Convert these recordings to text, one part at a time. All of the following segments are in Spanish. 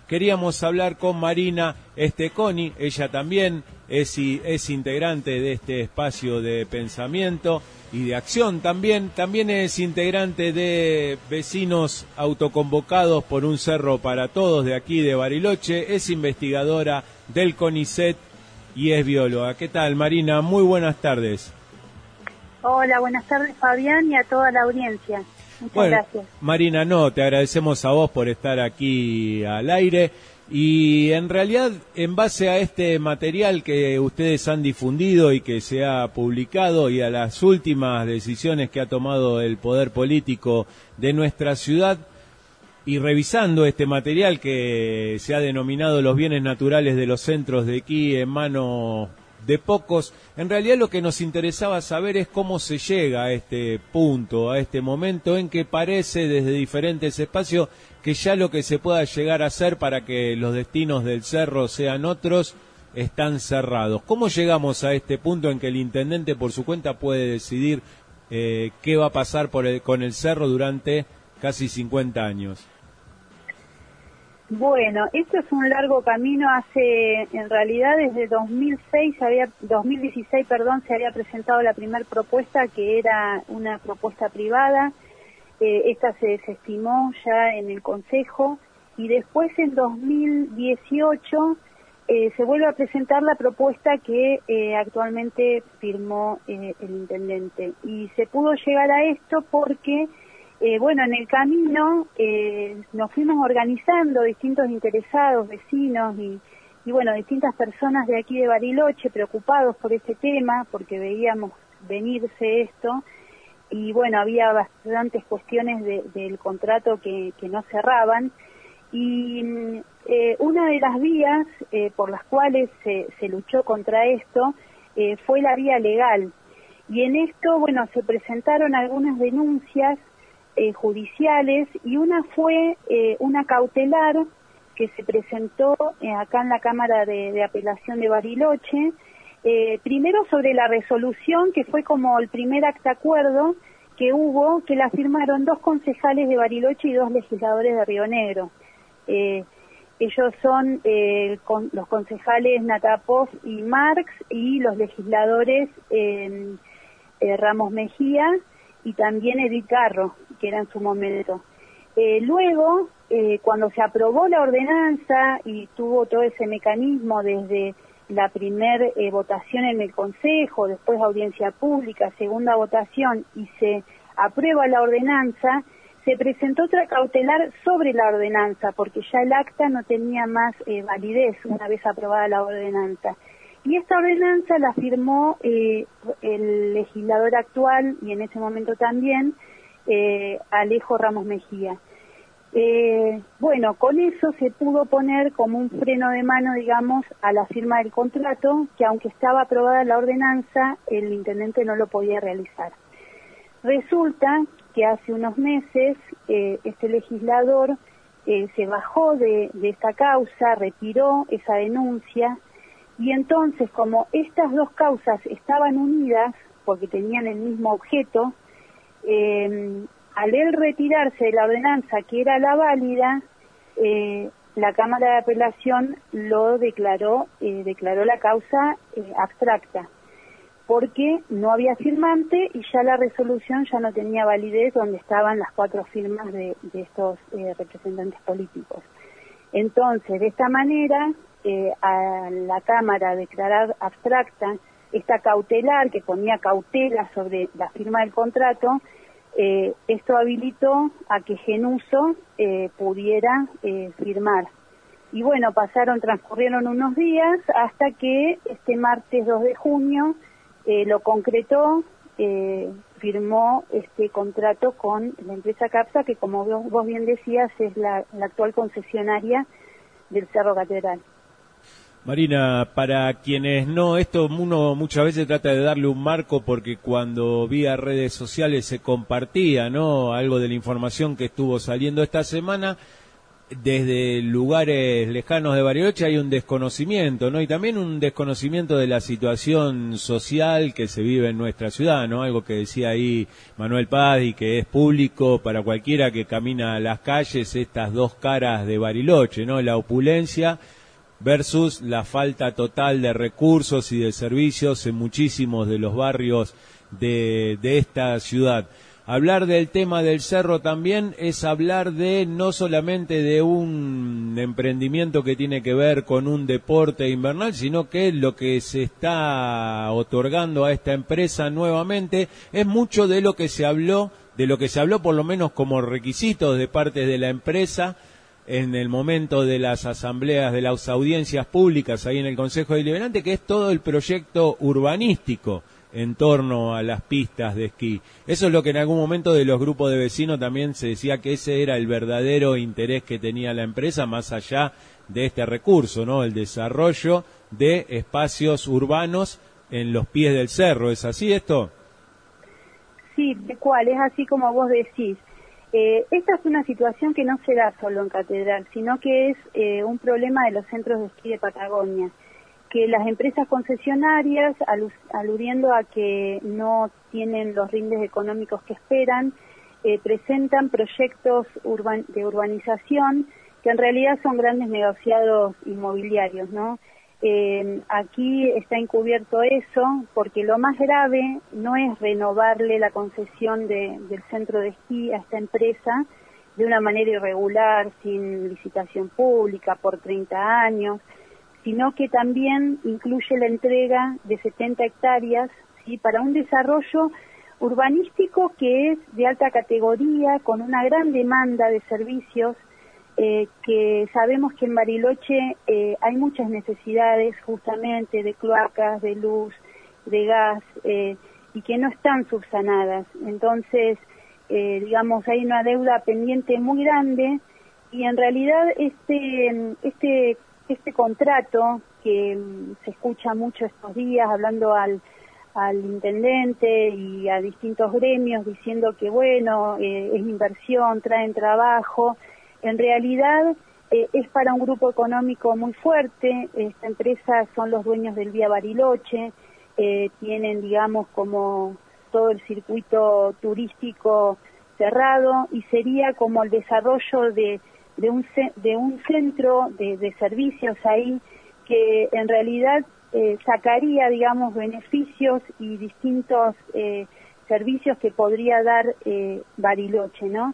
queríamos hablar con Marina Esteconi. Ella también es integrante de este espacio de pensamiento y de acción. También es integrante de Vecinos Autoconvocados por un Cerro para Todos de aquí de Bariloche. Es investigadora del CONICET y es bióloga. ¿Qué tal, Marina? Muy buenas tardes. Hola, buenas tardes, Fabián, y a toda la audiencia. Muchas gracias. Marina, te agradecemos a vos por estar aquí al aire. Y en realidad, en base a este material que ustedes han difundido y que se ha publicado y a las últimas decisiones que ha tomado el poder político de nuestra ciudad, y revisando este material que se ha denominado los bienes naturales de los centros de aquí en manos de pocos, en realidad lo que nos interesaba saber es cómo se llega a este punto, a este momento en que parece desde diferentes espacios que ya lo que se pueda llegar a hacer para que los destinos del cerro sean otros están cerrados. ¿Cómo llegamos a este punto en que el intendente por su cuenta puede decidir qué va a pasar con el cerro durante casi 50 años? Bueno, esto es un largo camino. En realidad desde 2016, se había presentado la primera propuesta, que era una propuesta privada. Esta se desestimó ya en el Consejo, y después en 2018 se vuelve a presentar la propuesta que actualmente firmó el intendente. Y se pudo llegar a esto porque en el camino nos fuimos organizando distintos interesados, vecinos y distintas personas de aquí de Bariloche preocupados por este tema, porque veíamos venirse esto, y había bastantes cuestiones del contrato que no cerraban, y una de las vías por las cuales se luchó contra esto fue la vía legal, y en esto, se presentaron algunas denuncias judiciales, y una fue una cautelar que se presentó acá en la Cámara de Apelación de Bariloche, primero sobre la resolución, que fue como el primer acta acuerdo que hubo, que la firmaron 2 concejales de Bariloche y 2 legisladores de Río Negro. Ellos son los concejales Natapov y Marx, y los legisladores Ramos Mejía y también Edith Carro, que era en su momento. Luego, cuando se aprobó la ordenanza y tuvo todo ese mecanismo desde la primer votación en el Consejo, después audiencia pública, segunda votación, y se aprueba la ordenanza, se presentó otra cautelar sobre la ordenanza, porque ya el acta no tenía más validez una vez aprobada la ordenanza. Y esta ordenanza la firmó el legislador actual, y en ese momento también, Alejo Ramos Mejía. Con eso se pudo poner como un freno de mano, digamos, a la firma del contrato, que aunque estaba aprobada la ordenanza, el intendente no lo podía realizar. Resulta que hace unos meses este legislador se bajó de esta causa, retiró esa denuncia, y entonces, como estas 2 causas estaban unidas, porque tenían el mismo objeto, al él retirarse de la ordenanza, que era la válida, la Cámara de Apelación lo declaró la causa abstracta, porque no había firmante y ya la resolución ya no tenía validez donde estaban las 4 firmas de estos representantes políticos. Entonces, de esta manera, a la Cámara declarar abstracta esta cautelar, que ponía cautela sobre la firma del contrato, esto habilitó a que Genuso pudiera firmar. Y transcurrieron unos días hasta que este martes 2 de junio lo concretó, firmó este contrato con la empresa CAPSA, que como vos bien decías es la actual concesionaria del Cerro Catedral. Marina, para quienes esto uno muchas veces trata de darle un marco, porque cuando vía redes sociales se compartía, algo de la información que estuvo saliendo esta semana, desde lugares lejanos de Bariloche hay un desconocimiento, ¿no? Y también un desconocimiento de la situación social que se vive en nuestra ciudad, ¿no? Algo que decía ahí Manuel Paz y que es público para cualquiera que camina a las calles, estas dos caras de Bariloche, ¿no? La opulencia versus la falta total de recursos y de servicios en muchísimos de los barrios de esta ciudad. Hablar del tema del cerro también es hablar de no solamente de un emprendimiento que tiene que ver con un deporte invernal, sino que lo que se está otorgando a esta empresa nuevamente es mucho de lo que se habló por lo menos como requisitos de parte de la empresa en el momento de las asambleas, de las audiencias públicas ahí en el Consejo Deliberante, que es todo el proyecto urbanístico en torno a las pistas de esquí. Eso es lo que en algún momento de los grupos de vecinos también se decía que ese era el verdadero interés que tenía la empresa, más allá de este recurso, ¿no? El desarrollo de espacios urbanos en los pies del cerro. ¿Es así esto? Sí, de cuál, es así como vos decís. Esta es una situación que no se da solo en Catedral, sino que es un problema de los centros de esquí de Patagonia, que las empresas concesionarias, aludiendo a que no tienen los rindes económicos que esperan, presentan proyectos de urbanización que en realidad son grandes negociados inmobiliarios, ¿no? Aquí está encubierto eso, porque lo más grave no es renovarle la concesión del centro de esquí a esta empresa de una manera irregular, sin licitación pública, por 30 años, sino que también incluye la entrega de 70 hectáreas, ¿sí?, para un desarrollo urbanístico que es de alta categoría, con una gran demanda de servicios, que sabemos que en Bariloche hay muchas necesidades justamente de cloacas, de luz, de gas, y que no están subsanadas. Entonces, digamos, hay una deuda pendiente muy grande, y en realidad este contrato que se escucha mucho estos días, hablando al intendente y a distintos gremios diciendo que bueno, es inversión, traen trabajo, en realidad es para un grupo económico muy fuerte. Esta empresa son los dueños del Vía Bariloche, tienen, digamos, como todo el circuito turístico cerrado, y sería como el desarrollo de un centro de servicios ahí, que en realidad sacaría, digamos, beneficios y distintos servicios que podría dar Bariloche, ¿no?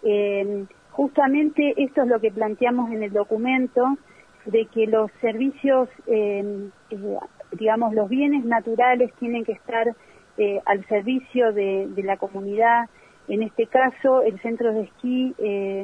Justamente esto es lo que planteamos en el documento, de que los servicios, digamos, los bienes naturales tienen que estar al servicio de la comunidad. En este caso, el centro de esquí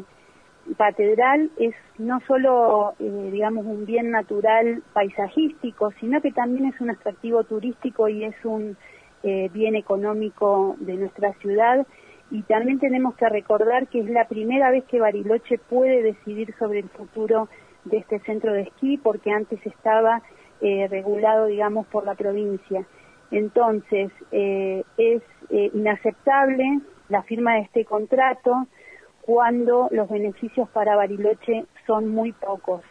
Catedral es no solo, digamos, un bien natural paisajístico, sino que también es un atractivo turístico y es un bien económico de nuestra ciudad. Y también tenemos que recordar que es la primera vez que Bariloche puede decidir sobre el futuro de este centro de esquí, porque antes estaba regulado, digamos, por la provincia. Entonces, es inaceptable la firma de este contrato cuando los beneficios para Bariloche son muy pocos.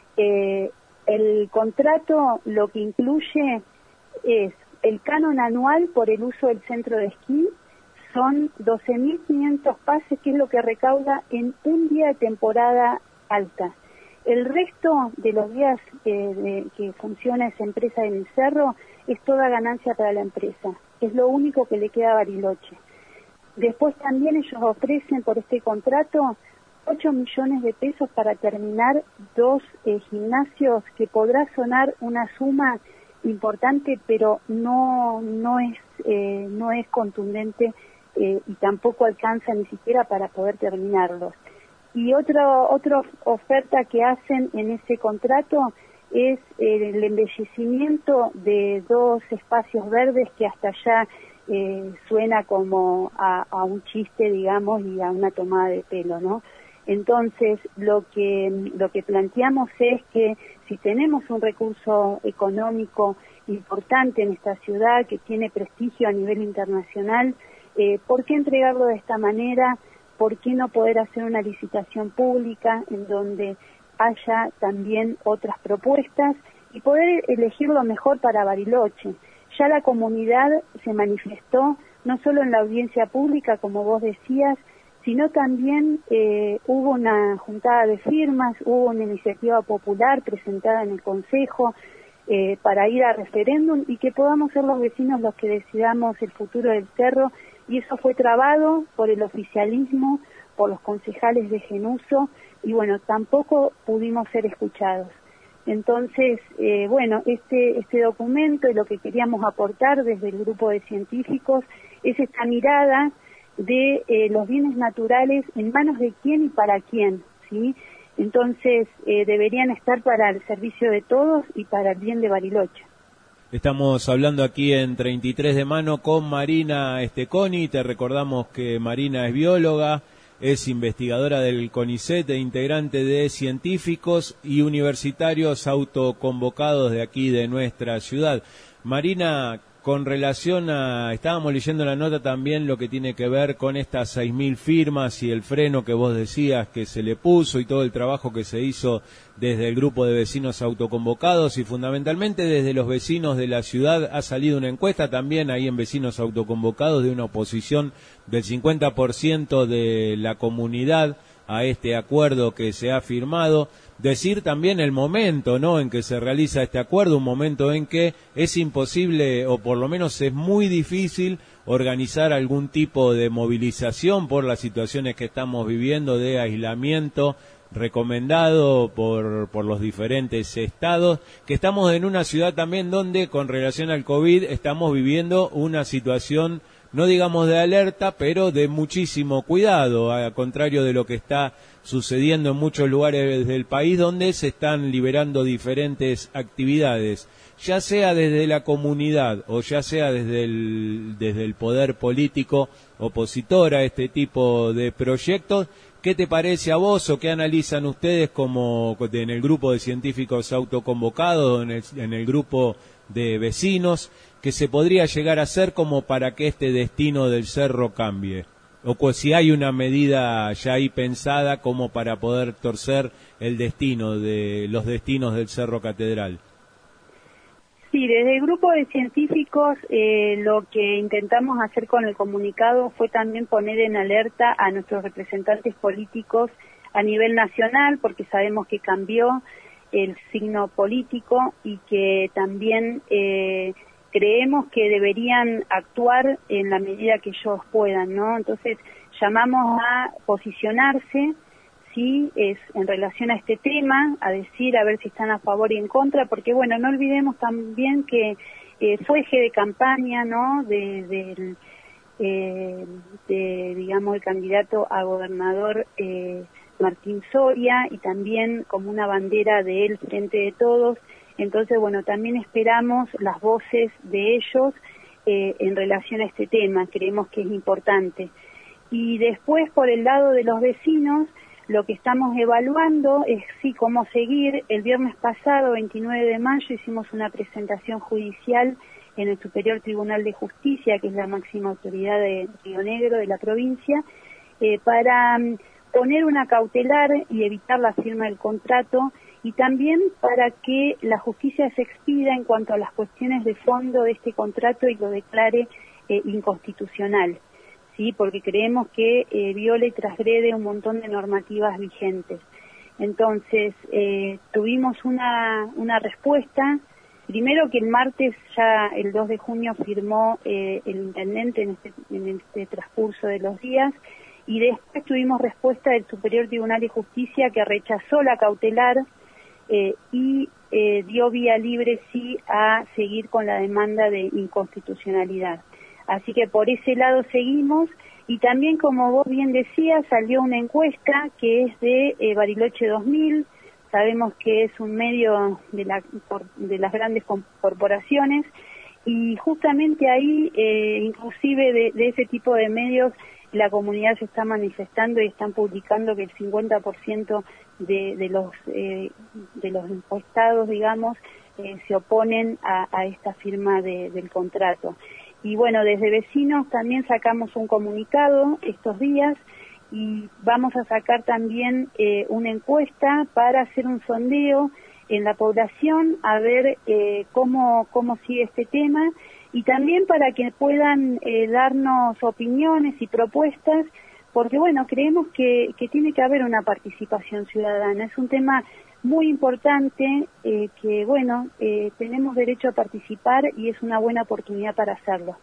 El contrato lo que incluye es el canon anual por el uso del centro de esquí, son 12.500 pases, que es lo que recauda en un día de temporada alta. El resto de los días que funciona esa empresa en el cerro es toda ganancia para la empresa. Es lo único que le queda a Bariloche. Después también ellos ofrecen por este contrato 8 millones de pesos para terminar 2 gimnasios, que podrá sonar una suma importante, pero no es contundente, y tampoco alcanza ni siquiera para poder terminarlos. Y otra oferta que hacen en ese contrato es el embellecimiento de 2 espacios verdes, que hasta allá suena como a un chiste, digamos, y a una tomada de pelo, ¿no? Entonces, lo que planteamos es que si tenemos un recurso económico importante en esta ciudad, que tiene prestigio a nivel internacional, ¿por qué entregarlo de esta manera ¿por qué no poder hacer una licitación pública en donde haya también otras propuestas y poder elegir lo mejor para Bariloche? Ya la comunidad se manifestó, no solo en la audiencia pública, como vos decías, sino también hubo una juntada de firmas, hubo una iniciativa popular presentada en el Consejo para ir a referéndum y que podamos ser los vecinos los que decidamos el futuro del cerro, y eso fue trabado por el oficialismo, por los concejales de Genuso, y bueno, tampoco pudimos ser escuchados. Entonces, bueno, este documento y lo que queríamos aportar desde el grupo de científicos es esta mirada de los bienes naturales en manos de quién y para quién, ¿sí? Entonces, deberían estar para el servicio de todos y para el bien de Bariloche. Estamos hablando aquí en 33 de Mano con Marina Esteconi. Te recordamos que Marina es bióloga, es investigadora del CONICET e integrante de científicos y universitarios autoconvocados de aquí de nuestra ciudad. Marina, con relación a, estábamos leyendo la nota también lo que tiene que ver con estas 6.000 firmas y el freno que vos decías que se le puso y todo el trabajo que se hizo desde el grupo de vecinos autoconvocados y fundamentalmente desde los vecinos de la ciudad. Ha salido una encuesta también ahí en vecinos autoconvocados de una oposición del 50% de la comunidad a este acuerdo que se ha firmado. Decir también el momento, ¿no?, en que se realiza este acuerdo, un momento en que es imposible, o por lo menos es muy difícil, organizar algún tipo de movilización por las situaciones que estamos viviendo de aislamiento recomendado por los diferentes estados, que estamos en una ciudad también donde con relación al COVID estamos viviendo una situación, no digamos de alerta, pero de muchísimo cuidado, al contrario de lo que está sucediendo en muchos lugares del país donde se están liberando diferentes actividades, ya sea desde la comunidad o ya sea desde el poder político opositor a este tipo de proyectos. ¿Qué te parece a vos o qué analizan ustedes como en el grupo de científicos autoconvocados, en el grupo de vecinos, que se podría llegar a hacer como para que este destino del cerro cambie? O si hay una medida ya ahí pensada como para poder torcer el destino de los destinos del Cerro Catedral. Sí, desde el grupo de científicos lo que intentamos hacer con el comunicado fue también poner en alerta a nuestros representantes políticos a nivel nacional, porque sabemos que cambió el signo político y que también creemos que deberían actuar en la medida que ellos puedan, ¿no? Entonces, llamamos a posicionarse, sí, es en relación a este tema, a decir, a ver si están a favor y en contra, porque, bueno, no olvidemos también que fue eje de campaña, ¿no?, digamos, el candidato a gobernador Martín Soria, y también como una bandera de él frente de todos. Entonces, bueno, también esperamos las voces de ellos en relación a este tema, creemos que es importante. Y después, por el lado de los vecinos, lo que estamos evaluando es sí cómo seguir. El viernes pasado, 29 de mayo, hicimos una presentación judicial en el Superior Tribunal de Justicia, que es la máxima autoridad de Río Negro, de la provincia, para poner una cautelar y evitar la firma del contrato, y también para que la justicia se expida en cuanto a las cuestiones de fondo de este contrato y lo declare inconstitucional, ¿sí? Porque creemos que viola y transgrede un montón de normativas vigentes. Entonces, tuvimos una respuesta, primero que el martes, ya el 2 de junio, firmó el intendente en este transcurso de los días, y después tuvimos respuesta del Superior Tribunal de Justicia, que rechazó la cautelar y dio vía libre sí a seguir con la demanda de inconstitucionalidad. Así que por ese lado seguimos, y también, como vos bien decías, salió una encuesta que es de Bariloche 2000, sabemos que es un medio de las grandes corporaciones, y justamente ahí, inclusive de ese tipo de medios, la comunidad se está manifestando y están publicando que el 50% de los encuestados, digamos, se oponen a esta firma del contrato. Y bueno, desde vecinos también sacamos un comunicado estos días y vamos a sacar también una encuesta para hacer un sondeo en la población a ver cómo sigue este tema, y también para que puedan darnos opiniones y propuestas, porque bueno, creemos que tiene que haber una participación ciudadana. Es un tema muy importante, que bueno, tenemos derecho a participar y es una buena oportunidad para hacerlo.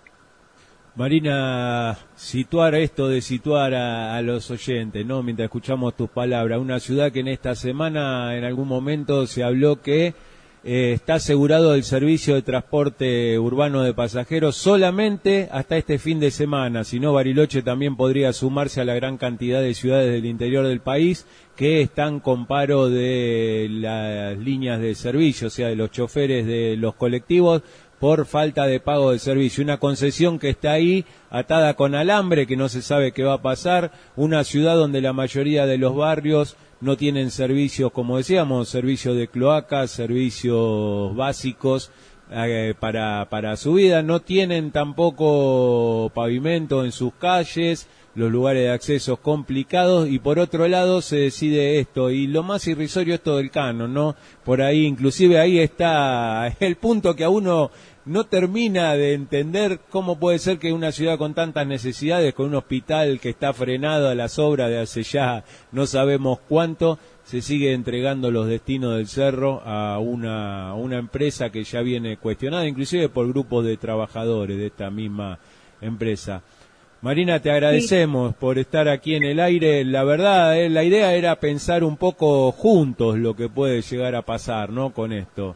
Marina, situar a los oyentes, ¿no? Mientras escuchamos tus palabras, una ciudad que en esta semana en algún momento se habló que está asegurado el servicio de transporte urbano de pasajeros solamente hasta este fin de semana, si no Bariloche también podría sumarse a la gran cantidad de ciudades del interior del país que están con paro de las líneas de servicio, o sea, de los choferes de los colectivos, por falta de pago del servicio. Una concesión que está ahí atada con alambre, que no se sabe qué va a pasar, una ciudad donde la mayoría de los barrios no tienen servicios, como decíamos, servicios de cloacas, servicios básicos para su vida, no tienen tampoco pavimento en sus calles, los lugares de acceso complicados, y por otro lado se decide esto, y lo más irrisorio es todo el canon, ¿no? Por ahí, inclusive ahí está el punto que a uno no termina de entender cómo puede ser que una ciudad con tantas necesidades, con un hospital que está frenado a las obras de hace ya no sabemos cuánto, se sigue entregando los destinos del cerro a una empresa que ya viene cuestionada, inclusive por grupos de trabajadores de esta misma empresa. Marina, te agradecemos por estar aquí en el aire. La verdad, la idea era pensar un poco juntos lo que puede llegar a pasar, ¿no?, con esto.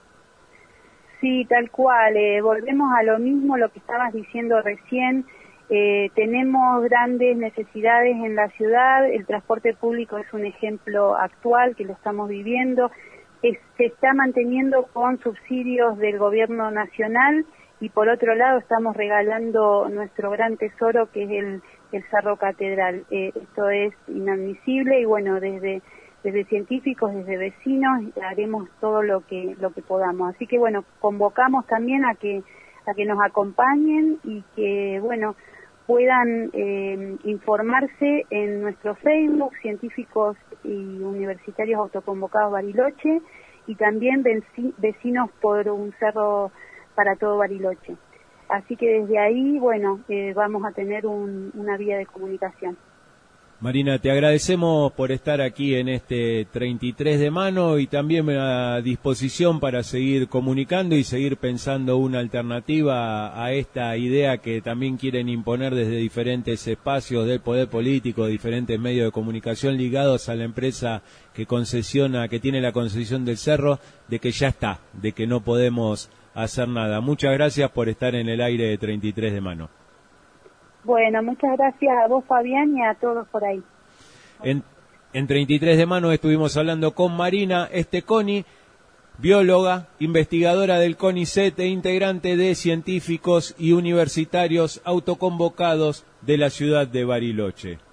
Sí, tal cual. Volvemos a lo mismo, lo que estabas diciendo recién. Tenemos grandes necesidades en la ciudad. El transporte público es un ejemplo actual que lo estamos viviendo. Se está manteniendo con subsidios del gobierno nacional, y por otro lado estamos regalando nuestro gran tesoro, que es el Cerro Catedral. Esto es inadmisible, y bueno, desde científicos, desde vecinos, haremos todo lo que podamos. Así que bueno, convocamos también a que nos acompañen y que bueno, puedan informarse en nuestro Facebook, Científicos y Universitarios Autoconvocados Bariloche, y también Vecinos por un Cerro para todo Bariloche. Así que desde ahí, bueno, vamos a tener una vía de comunicación. Marina, te agradecemos por estar aquí en este 33 de mano, y también a disposición para seguir comunicando y seguir pensando una alternativa a esta idea que también quieren imponer desde diferentes espacios del poder político, diferentes medios de comunicación ligados a la empresa que tiene la concesión del cerro, de que ya está, de que no podemos hacer nada. Muchas gracias por estar en el aire de 33 de mano. Bueno, muchas gracias a vos, Fabián, y a todos por ahí. En 33 de mano estuvimos hablando con Marina Esteconi, bióloga, investigadora del CONICET e integrante de Científicos y Universitarios Autoconvocados de la ciudad de Bariloche.